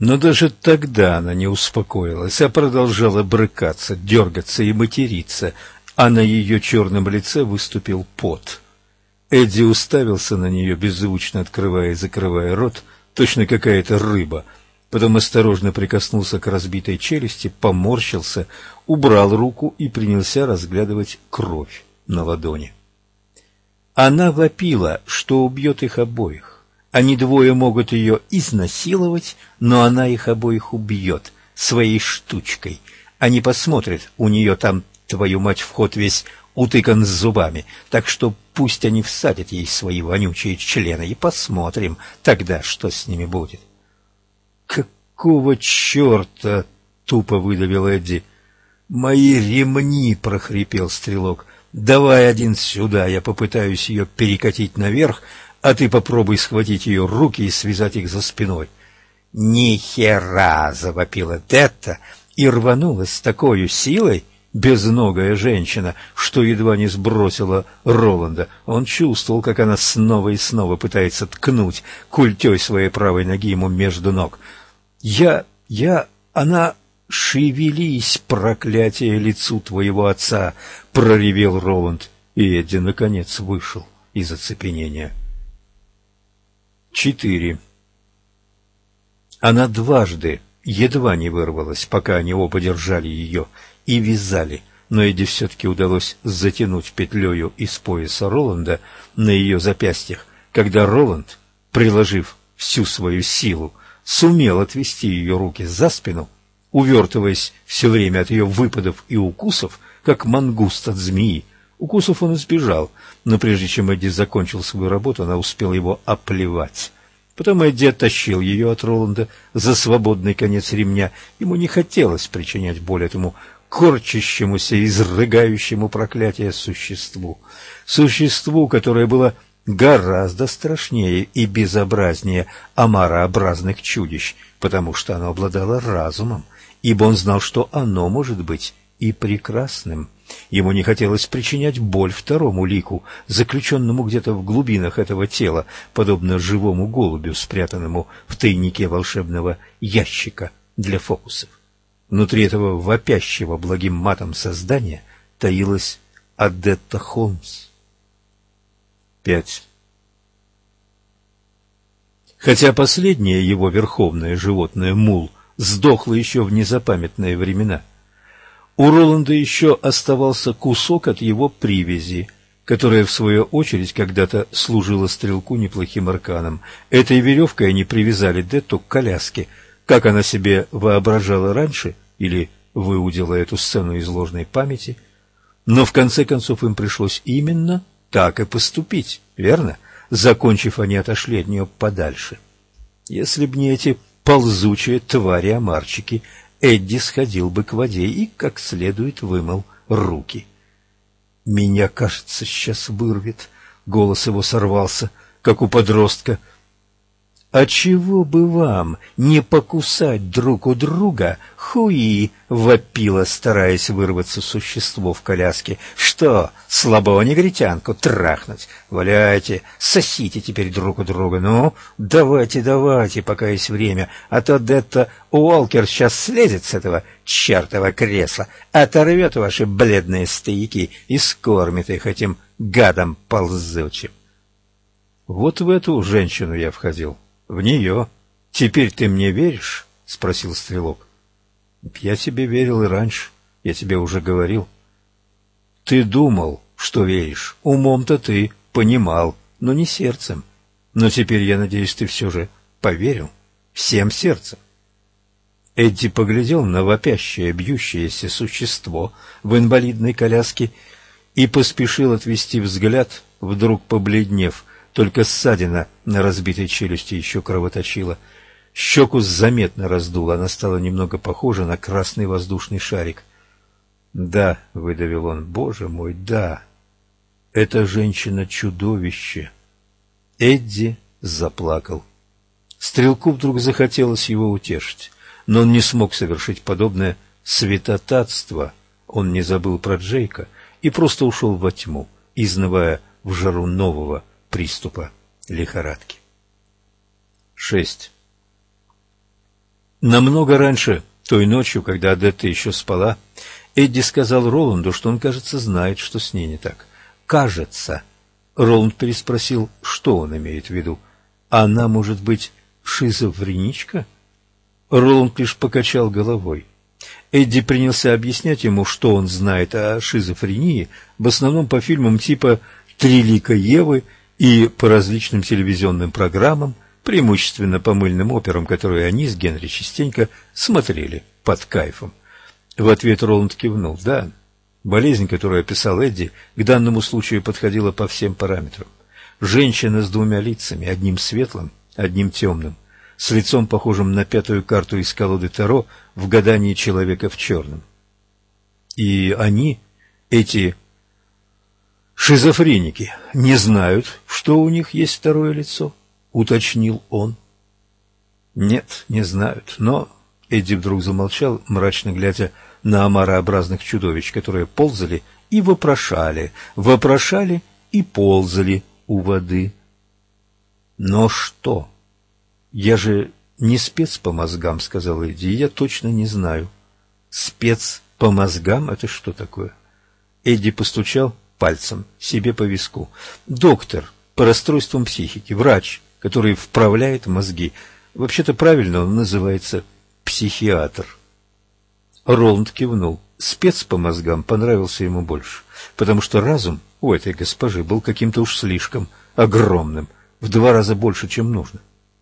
Но даже тогда она не успокоилась, а продолжала брыкаться, дергаться и материться, а на ее черном лице выступил пот. Эдди уставился на нее, беззвучно открывая и закрывая рот, точно какая-то рыба. Потом осторожно прикоснулся к разбитой челюсти, поморщился, убрал руку и принялся разглядывать кровь на ладони. Она вопила, что убьет их обоих. Они двое могут ее изнасиловать, но она их обоих убьет своей штучкой. Они посмотрят, у нее там, твою мать, вход весь утыкан зубами, так что пусть они всадят ей свои вонючие члены, и посмотрим тогда, что с ними будет. «Какого черта?» — тупо выдавил Эдди. «Мои ремни!» — прохрипел Стрелок. «Давай один сюда, я попытаюсь ее перекатить наверх, а ты попробуй схватить ее руки и связать их за спиной». «Ни хера!» — завопила Детта и рванулась с такой силой, безногая женщина, что едва не сбросила Роланда. Он чувствовал, как она снова и снова пытается ткнуть культей своей правой ноги ему между ног. Она... «Шевелись, проклятие, лицу твоего отца!» — проревел Роланд, и Эдди, наконец, вышел из оцепенения. 4. Она дважды едва не вырвалась, пока они оба держали ее и вязали, но Эдди все-таки удалось затянуть петлею из пояса Роланда на ее запястьях, когда Роланд, приложив всю свою силу, сумел отвести ее руки за спину, увертываясь все время от ее выпадов и укусов, как мангуст от змеи. Укусов он избежал, но прежде чем Эдди закончил свою работу, она успела его оплевать. Потом Эдди оттащил ее от Роланда за свободный конец ремня. Ему не хотелось причинять боль этому корчащемуся и изрыгающему проклятие существу. Существу, которое было гораздо страшнее и безобразнее омарообразных чудищ, потому что оно обладало разумом, ибо он знал, что оно может быть и прекрасным. Ему не хотелось причинять боль второму лику, заключенному где-то в глубинах этого тела, подобно живому голубю, спрятанному в тайнике волшебного ящика для фокусов. Внутри этого вопящего благим матом создания таилась Адетта Холмс. 5. Хотя последнее его верховное животное, мул, сдохло еще в незапамятные времена, у Роланда еще оставался кусок от его привязи, которая, в свою очередь, когда-то служила Стрелку неплохим арканом. Этой веревкой они привязали Детту к коляске, как она себе воображала раньше, или выудила эту сцену из ложной памяти. Но в конце концов им пришлось именно так и поступить, верно? Закончив, они отошли от нее подальше. Если б не эти ползучие твари-омарчики, Эдди сходил бы к воде и как следует вымыл руки. «Меня, кажется, сейчас вырвет», — голос его сорвался, как у подростка. «А чего бы вам не покусать друг у друга, хуи?» — вопило, стараясь вырваться существо в коляске. «Что, слабого негритянку трахнуть? Валяйте, сосите теперь друг у друга. Ну, давайте, пока есть время, а то Детта Уолкер сейчас слезет с этого чертова кресла, оторвет ваши бледные стояки и скормит их этим гадам ползучим». Вот в эту женщину я входил. «В нее. Теперь ты мне веришь?» — спросил Стрелок. «Я тебе верил и раньше. Я тебе уже говорил». «Ты думал, что веришь. Умом-то ты понимал, но не сердцем. Но теперь, я надеюсь, ты все же поверил. Всем сердцем». Эдди поглядел на вопящее, бьющееся существо в инвалидной коляске и поспешил отвести взгляд, вдруг побледнев. Только ссадина на разбитой челюсти еще кровоточила. Щеку заметно раздуло, она стала немного похожа на красный воздушный шарик. «Да», — выдавил он, — «боже мой, да, эта женщина-чудовище». Эдди заплакал. Стрелку вдруг захотелось его утешить, но он не смог совершить подобное святотатство. Он не забыл про Джейка и просто ушел во тьму, изнывая в жару нового приступа лихорадки. 6. Намного раньше, той ночью, когда Адетта еще спала, Эдди сказал Роланду, что он, кажется, знает, что с ней не так. «Кажется». Роланд переспросил, что он имеет в виду. «Она, может быть, шизофреничка?» Роланд лишь покачал головой. Эдди принялся объяснять ему, что он знает о шизофрении, в основном по фильмам типа «Три лика Евы» и по различным телевизионным программам, преимущественно по мыльным операм, которые они с Генри частенько смотрели под кайфом. В ответ Роланд кивнул. Да, болезнь, которую описал Эдди, к данному случаю подходила по всем параметрам. Женщина с двумя лицами, одним светлым, одним темным, с лицом, похожим на пятую карту из колоды Таро в гадании человека в черном. И они, эти шизофреники, не знают, что у них есть второе лицо, уточнил он. Нет, не знают, но... Эдди вдруг замолчал, мрачно глядя на омарообразных чудовищ, которые ползали и вопрошали и ползали у воды. Но что? Я же не спец по мозгам, сказал Эдди, я точно не знаю. Спец по мозгам — это что такое? Эдди постучал пальцем себе по виску. Доктор по расстройствам психики, врач, который вправляет мозги. Вообще-то правильно он называется психиатр. Роланд кивнул. Спец по мозгам понравился ему больше, потому что разум у этой госпожи был каким-то уж слишком огромным, в 2 раза больше, чем нужно.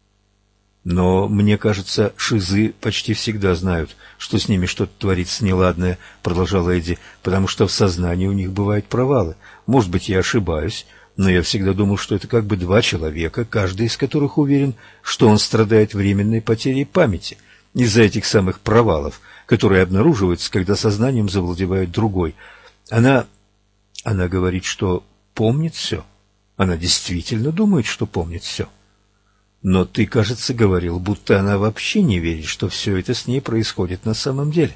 Но, мне кажется, шизы почти всегда знают, что с ними что-то творится неладное, продолжал Эдди, потому что в сознании у них бывают провалы. Может быть, я ошибаюсь, но я всегда думал, что это как бы 2 человека, каждый из которых уверен, что он страдает временной потерей памяти из-за этих самых провалов, которые обнаруживаются, когда сознанием завладевает другой. Она говорит, что помнит все. Она действительно думает, что помнит все. Но ты, кажется, говорил, будто она вообще не верит, что все это с ней происходит на самом деле.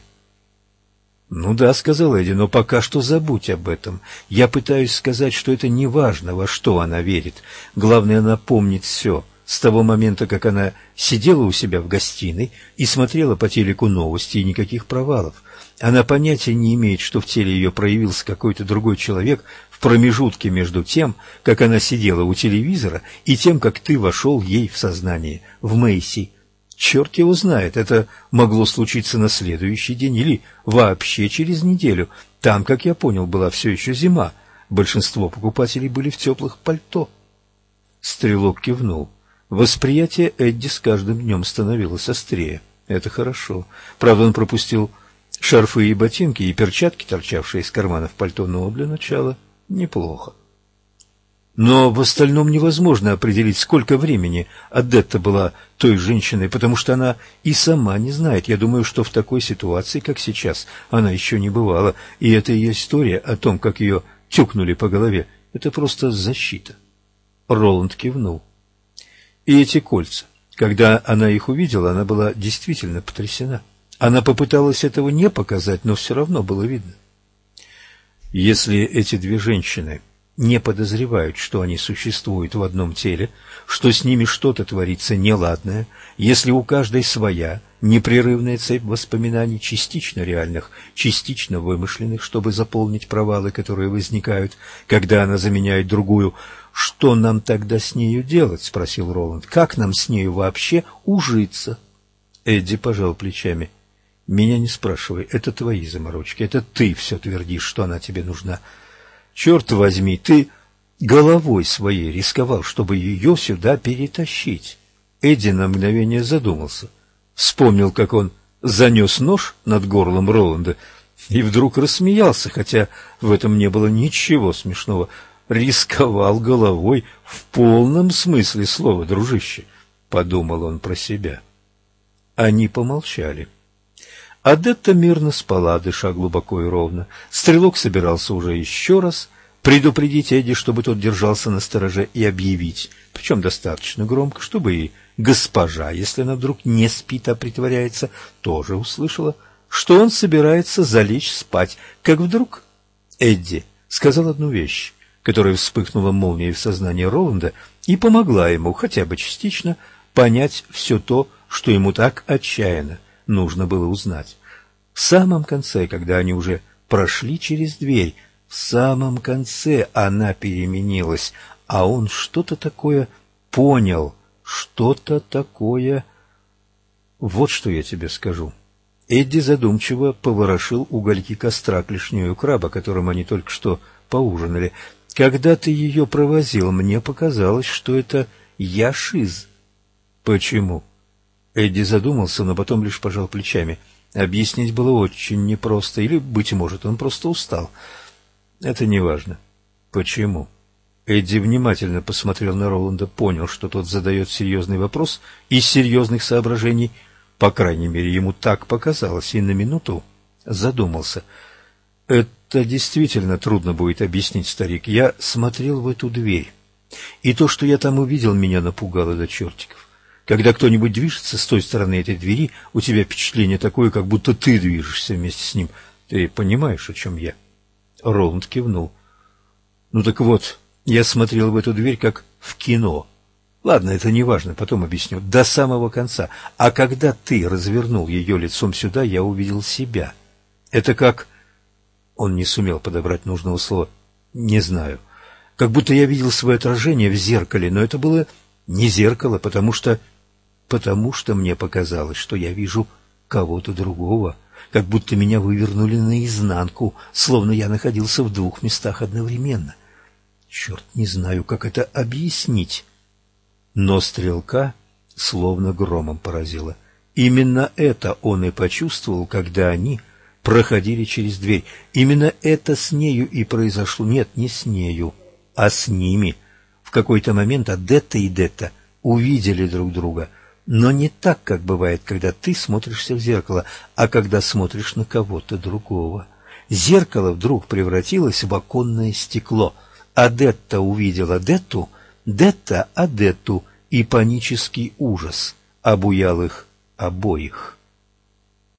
Ну да, сказал Эдди, но пока что забудь об этом. Я пытаюсь сказать, что это не важно, во что она верит. Главное, она помнит все. С того момента, как она сидела у себя в гостиной и смотрела по телеку новости, и никаких провалов. Она понятия не имеет, что в теле ее проявился какой-то другой человек в промежутке между тем, как она сидела у телевизора, и тем, как ты вошел ей в сознание, в Мэйси. Черт его знает, это могло случиться на следующий день или вообще через неделю. Там, как я понял, была все еще зима. Большинство покупателей были в теплых пальто. Стрелок кивнул. Восприятие Эдди с каждым днем становилось острее. Это хорошо. Правда, он пропустил шарфы и ботинки, и перчатки, торчавшие из карманов пальто, но для начала неплохо. Но в остальном невозможно определить, сколько времени Адетта была той женщиной, потому что она и сама не знает. Я думаю, что в такой ситуации, как сейчас, она еще не бывала, и эта ее история о том, как ее тюкнули по голове, это просто защита. Роланд кивнул. И эти кольца. Когда она их увидела, она была действительно потрясена. Она попыталась этого не показать, но все равно было видно. Если эти 2 женщины не подозревают, что они существуют в одном теле, что с ними что-то творится неладное, если у каждой своя непрерывная цепь воспоминаний, частично реальных, частично вымышленных, чтобы заполнить провалы, которые возникают, когда она заменяет другую, «Что нам тогда с нею делать?» — спросил Роланд. «Как нам с нею вообще ужиться?» Эдди пожал плечами. «Меня не спрашивай, это твои заморочки, это ты все твердишь, что она тебе нужна. Черт возьми, ты головой своей рисковал, чтобы ее сюда перетащить». Эдди на мгновение задумался. Вспомнил, как он занес нож над горлом Роланда и вдруг рассмеялся, хотя в этом не было ничего смешного. «Рисковал головой в полном смысле слова, дружище», — подумал он про себя. Они помолчали. Адетта мирно спала, дыша глубоко и ровно. Стрелок собирался уже еще раз предупредить Эдди, чтобы тот держался настороже, и объявить, причем достаточно громко, чтобы и госпожа, если она вдруг не спит, а притворяется, тоже услышала, что он собирается залечь спать, как вдруг Эдди сказал одну вещь, которая вспыхнула молнией в сознании Роланда и помогла ему, хотя бы частично, понять все то, что ему так отчаянно нужно было узнать. В самом конце, когда они уже прошли через дверь, в самом конце она переменилась, а он что-то такое понял, что-то такое... Вот что я тебе скажу. Эдди задумчиво поворошил угольки костра клешнёю краба, которым они только что поужинали. Когда ты ее провозил, мне показалось, что это Яшиз. Почему? Эдди задумался, но потом лишь пожал плечами. Объяснить было очень непросто, или, быть может, он просто устал. Это не важно. Почему? Эдди внимательно посмотрел на Роланда, понял, что тот задает серьезный вопрос из серьезных соображений. По крайней мере, ему так показалось, и на минуту задумался. Это действительно трудно будет объяснить, старик. Я смотрел в эту дверь, и то, что я там увидел, меня напугало до чертиков. Когда кто-нибудь движется с той стороны этой двери, у тебя впечатление такое, как будто ты движешься вместе с ним. Ты понимаешь, о чем я? Роланд кивнул. Ну так вот, я смотрел в эту дверь, как в кино. Ладно, это не важно, потом объясню. До самого конца. А когда ты развернул ее лицом сюда, я увидел себя. Это как... Он не сумел подобрать нужного слова. Не знаю. Как будто я видел свое отражение в зеркале, но это было не зеркало, потому что мне показалось, что я вижу кого-то другого, как будто меня вывернули наизнанку, словно я находился в двух местах одновременно. Черт, не знаю, как это объяснить. Но стрелка словно громом поразило. Именно это он и почувствовал, когда они проходили через дверь. Именно это с нею и произошло. Нет, не с нею, а с ними. В какой-то момент Адетта и Детта увидели друг друга, но не так, как бывает, когда ты смотришься в зеркало, а когда смотришь на кого-то другого. Зеркало вдруг превратилось в оконное стекло. Адетта увидела Детту, Детта — Адетту, и панический ужас обуял их обоих.